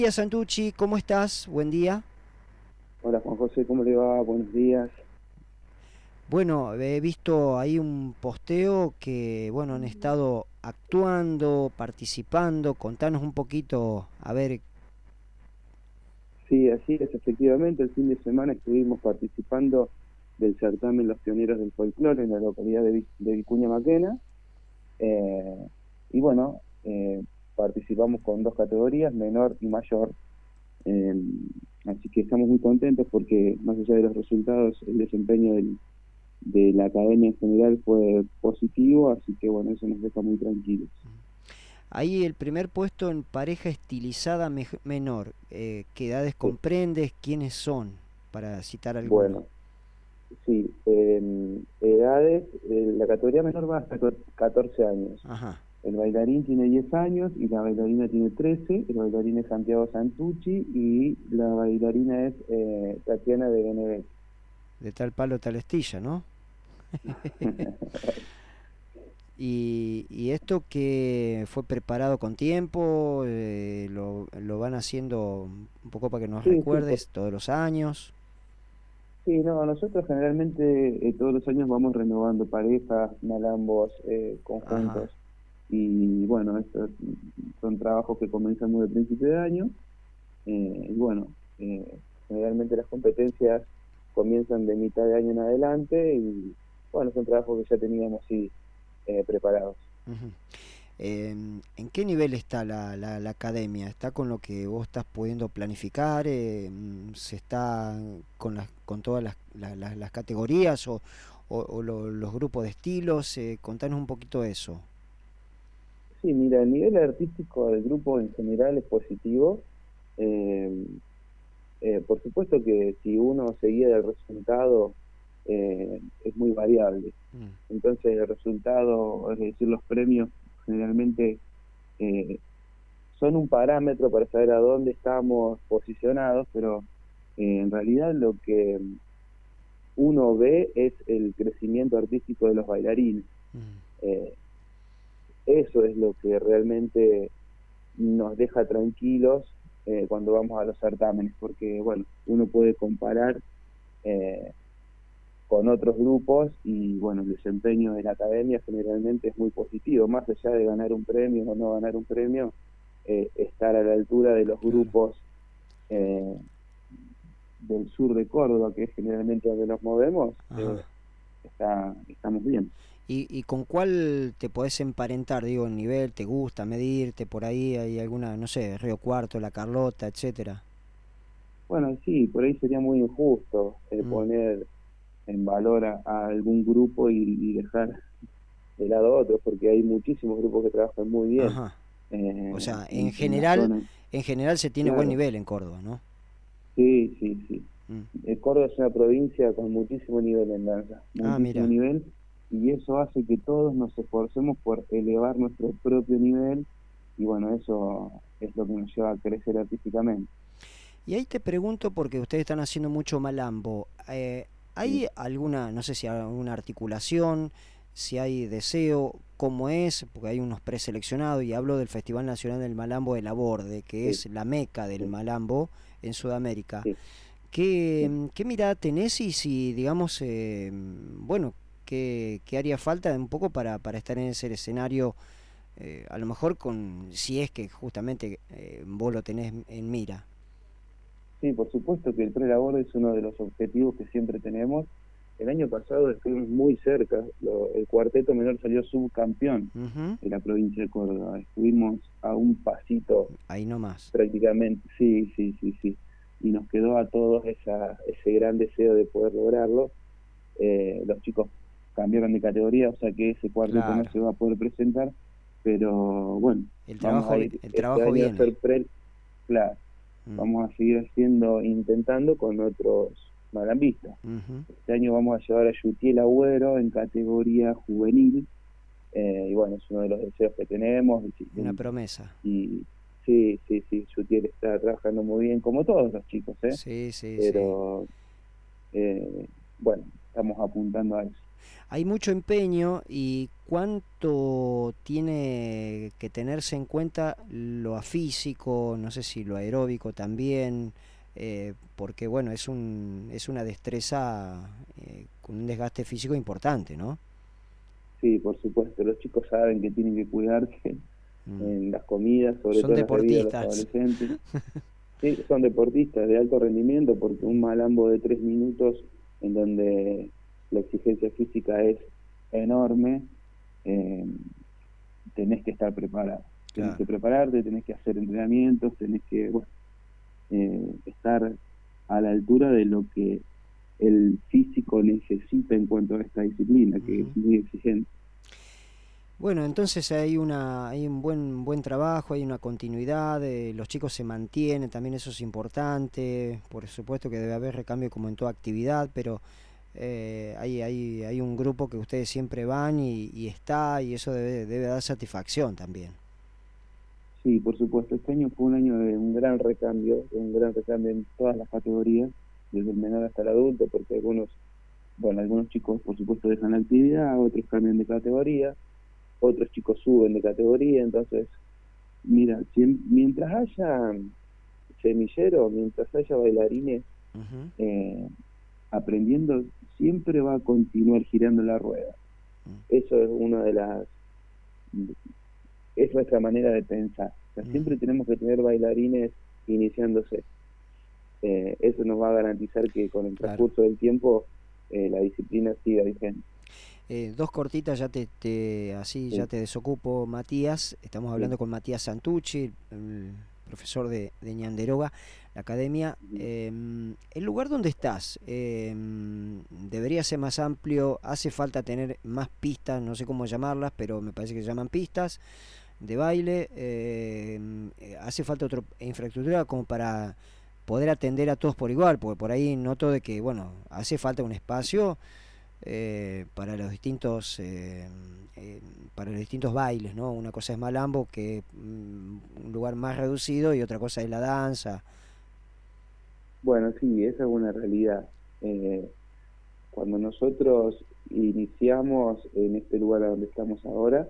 Hola Santucci, ¿cómo estás? Buen día. Hola Juan José, ¿cómo le va? Buenos días. Bueno, he visto ahí un posteo que, bueno, han estado actuando, participando. Contanos un poquito, a ver. Sí, así es, efectivamente, el fin de semana estuvimos participando del certamen Los Pioneros del Folclore en la localidad de Vicuña Maquena. eh, y bueno, participamos con dos categorías, menor y mayor. eh, Así que estamos muy contentos porque más allá de los resultados, el desempeño de la academia en general fue positivo, así que bueno, eso nos deja muy tranquilos. Ahí el primer puesto en pareja estilizada menor. ¿Qué edades Sí. comprendes? ¿Quiénes son? Para citar alguno. Bueno, sí, edades, la categoría menor va hasta 14 años. Ajá, El bailarín tiene 10 años y la bailarina tiene 13. El bailarín es Santiago Santucci y la bailarina es Tatiana de Benedetti. de tal palo tal astilla, ¿no? Y esto que fue preparado con tiempo, lo van haciendo un poco para que nos Sí, sí, recuerdes todos los años. sí, no, nosotros generalmente todos los años vamos renovando parejas, malambos, Ajá. conjuntos. Y bueno, estos son trabajos que comienzan muy al principio de año. Y bueno, generalmente las competencias comienzan de mitad de año en adelante y bueno, son trabajos que ya teníamos sí preparados. Ujú. ¿En qué nivel está la academia? ¿Está con lo que vos estás pudiendo planificar? ¿Se está con todas las categorías o los grupos de estilos? Contanos un poquito eso. Sí, mira, el nivel artístico del grupo en general es positivo. Eh, por supuesto que si uno seguía el resultado, es muy variable. Mm. Entonces el resultado, es decir, los premios generalmente eh, son un parámetro para saber a dónde estamos posicionados, pero en realidad lo que uno ve es el crecimiento artístico de los bailarines. Mm. Eh, Eso es lo que realmente nos deja tranquilos cuando vamos a los certámenes, porque bueno, uno puede comparar eh, con otros grupos y bueno, el desempeño de la academia generalmente es muy positivo, más allá de ganar un premio o no ganar un premio, estar a la altura de los Claro. grupos eh, del sur de Córdoba, que es generalmente donde nos movemos, Ajá. estamos bien. ¿Y con cuál te podés emparentar? Digo, en nivel, ¿te gusta medirte por ahí? ¿Hay alguna, no sé, Río Cuarto, La Carlota, etcétera? Bueno, sí, por ahí sería muy injusto Mm. poner en valor a algún grupo y dejar de lado a otros, porque hay muchísimos grupos que trabajan muy bien Ajá. O sea, en la zona. en general se tiene buen Claro, nivel en Córdoba, ¿no? sí, sí, sí. Mm. Córdoba es una provincia con muchísimo nivel en danza, Ah, muchísimo mira. nivel, y eso hace que todos nos esforcemos por elevar nuestro propio nivel, y bueno, eso es lo que nos lleva a crecer artísticamente. Y ahí te pregunto, porque ustedes están haciendo mucho malambo, Sí, ¿hay alguna, no sé si hay alguna articulación, si hay deseo, cómo es? Porque hay unos preseleccionados y hablo del Festival Nacional del Malambo de la Borde, que sí, es la meca del sí, malambo en Sudamérica. sí. Sí. ¿Qué mirada tenés y si, digamos, bueno, qué haría falta un poco para estar en ese escenario, a lo mejor con, si es que justamente vos lo tenés en mira? Sí, por supuesto que el prelabor es uno de los objetivos que siempre tenemos. El año pasado estuvimos muy cerca, el cuarteto menor salió subcampeón Ujú. de la provincia de Córdoba. Estuvimos a un pasito Ahí nomás. prácticamente, sí, sí, sí, sí. Y nos quedó a todos ese gran deseo de poder lograrlo. Los chicos cambiaron de categoría, o sea que ese cuarteto no Claro. se va a poder presentar, pero bueno, vamos a ir El este trabajo año a viene. hacer pre, claro, Mm. vamos a seguir haciendo, intentando con otros malambistas. Ujú. Este año vamos a llevar a Yutiel Agüero en categoría juvenil, y bueno, es uno de los deseos que tenemos, Una promesa. y sí, sí, sí, Yutiel está trabajando muy bien, como todos los chicos, Sí, sí, sí. pero bueno, estamos apuntando a eso. Hay mucho empeño y cuánto tiene que tenerse en cuenta lo físico, no sé si lo aeróbico también, porque bueno, es una destreza con un desgaste físico importante, ¿no? Sí, por supuesto, los chicos saben que tienen que cuidarse Mm. en las comidas, sobre Son todo en las bebidas de los deportistas. adolescentes. Sí, son deportistas de alto rendimiento porque un malambo de 3 minutos en donde la exigencia física es enorme, eh, tenés que estar preparado. Tenés Claro. que prepararte, tenés que hacer entrenamientos, tenés que bueno, estar a la altura de lo que el físico necesita en cuanto a esta disciplina, que Ujú. es muy exigente. Bueno, entonces hay un buen trabajo, hay una continuidad, los chicos se mantienen, también eso es importante. Por supuesto que debe haber recambio como en toda actividad, pero hay un grupo que ustedes siempre van y está, y eso debe dar satisfacción también. Sí, por supuesto, este año fue un año de un gran recambio en todas las categorías, desde el menor hasta el adulto, porque algunos chicos por supuesto dejan la actividad, otros cambian de categoría, otros chicos suben de categoría, entonces, mira, mientras haya semilleros, mientras haya bailarines Ujú. eh, aprendiendo, siempre va a continuar girando la rueda. Mm. Eso es una de las, es nuestra manera de pensar. O sea, Ujú. siempre tenemos que tener bailarines iniciándose. Eso nos va a garantizar que con el Claro. transcurso del tiempo la disciplina siga vigente. Dos cortitas, así ya Sí, te desocupo, Matías. Estamos sí. hablando con Matías Santucci, el profesor de Ñanderoga, la academia. Ujú. El lugar donde estás debería ser más amplio, hace falta tener más pistas, no sé cómo llamarlas, pero me parece que se llaman pistas de baile. Hace falta otra infraestructura como para poder atender a todos por igual, porque por ahí noto de que, bueno, hace falta un espacio para los distintos para los distintos bailes, ¿no? Una cosa es Malambo, que un lugar más reducido, y otra cosa es la danza. Bueno, sí, esa es una realidad. Eh, Cuando nosotros iniciamos en este lugar a donde estamos ahora,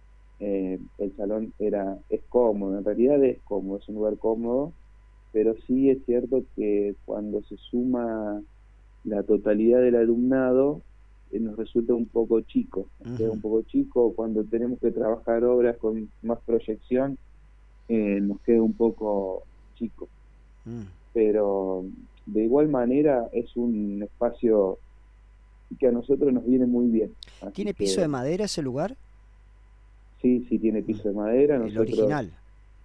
el salón es cómodo, en realidad es cómodo, es un lugar cómodo, pero sí es cierto que cuando se suma la totalidad del alumnado, nos resulta un poco chico, nos queda Ujú. un poco chico cuando tenemos que trabajar obras con más proyección, nos queda un poco chico, Mm. pero de igual manera es un espacio que a nosotros nos viene muy bien, así ¿Tiene piso de que madera ese lugar? sí, sí tiene Mm. piso de madera, El nosotros, original.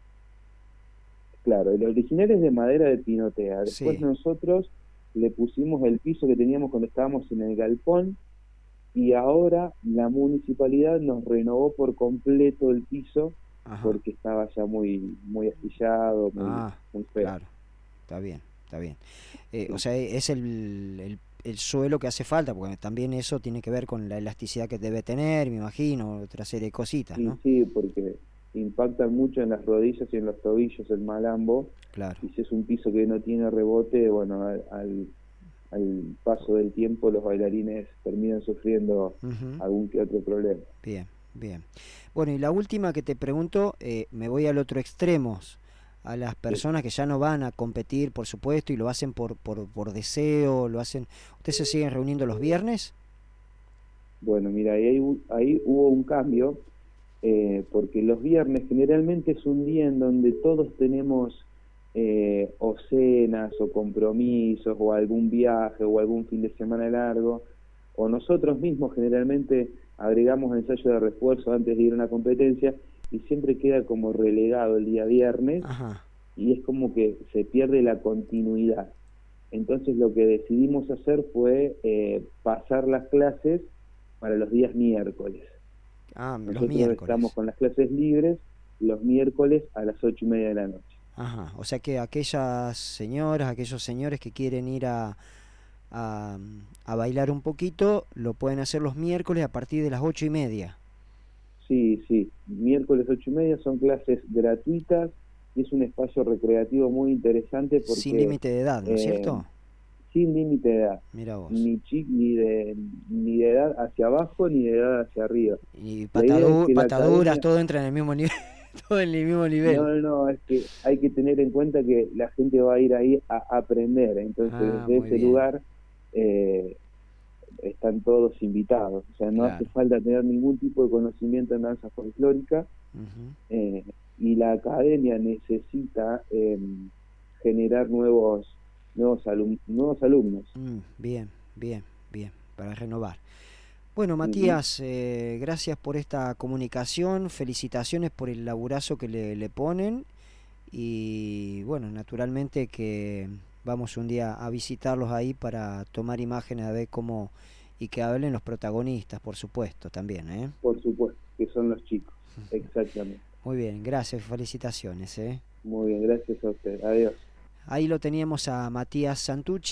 claro, el original es de madera de pinotea, después Sí. nosotros le pusimos el piso que teníamos cuando estábamos en el galpón y ahora la municipalidad nos renovó por completo el piso Ajá. porque estaba ya muy astillado, Ah, muy feo. claro. Está bien, está bien. O Sí, sea, es el suelo que hace falta, porque también eso tiene que ver con la elasticidad que debe tener, me imagino, otra serie de cositas, sí, ¿no? sí, porque impactan mucho en las rodillas y en los tobillos el malambo, Claro. y si es un piso que no tiene rebote, bueno, al paso del tiempo los bailarines terminan sufriendo Ujú. algún que otro problema. Bien, bien. Bueno, y la última que te pregunto, me voy al otro extremo, a las Sí. personas que ya no van a competir, por supuesto, y lo hacen por deseo, lo hacen. ¿Ustedes se siguen reuniendo los viernes? Bueno, mira, ahí hubo un cambio, porque los viernes generalmente es un día en donde todos tenemos o cenas o compromisos o algún viaje o algún fin de semana largo, o nosotros mismos generalmente agregamos ensayo de refuerzo antes de ir a una competencia y siempre queda como relegado el día viernes Ajá. y es como que se pierde la continuidad. Entonces lo que decidimos hacer fue pasar las clases para los días miércoles. Ah, los Nosotros estamos miércoles. con las clases libres los miércoles a las 8:30 de la noche. Ajá. O sea que aquellas señoras, aquellos señores que quieren ir a, a bailar un poquito, lo pueden hacer los miércoles a partir de las 8:30. Sí, sí, miércoles 8:30 son clases gratuitas y es un espacio recreativo muy interesante Sin porque límite de edad, ¿no es eh, cierto? sin límite de edad, Mira vos. ni de edad hacia abajo ni de edad hacia arriba. Y La idea es que la pataduras, academia, todo entra en el mismo nivel, todo en el mismo nivel. no, es que hay que tener en cuenta que la gente va a ir ahí a aprender, entonces desde Muy ese bien. lugar están todos invitados, o sea, no hace Claro. falta tener ningún tipo de conocimiento en danza folclórica, Ujú. y la academia necesita generar nuevos alumnos. Bien, bien, bien, para renovar. Bueno, Ujú. Matías, gracias por esta comunicación, felicitaciones por el laburazo que le ponen y bueno, naturalmente que vamos un día a visitarlos ahí para tomar imágenes a ver cómo y que hablen los protagonistas, por supuesto, también, ¿eh? Por supuesto, que son los chicos, exactamente. Muy bien, gracias, felicitaciones, ¿eh? Muy bien, gracias a usted. Adiós. Ahí lo teníamos a Matías Santucci.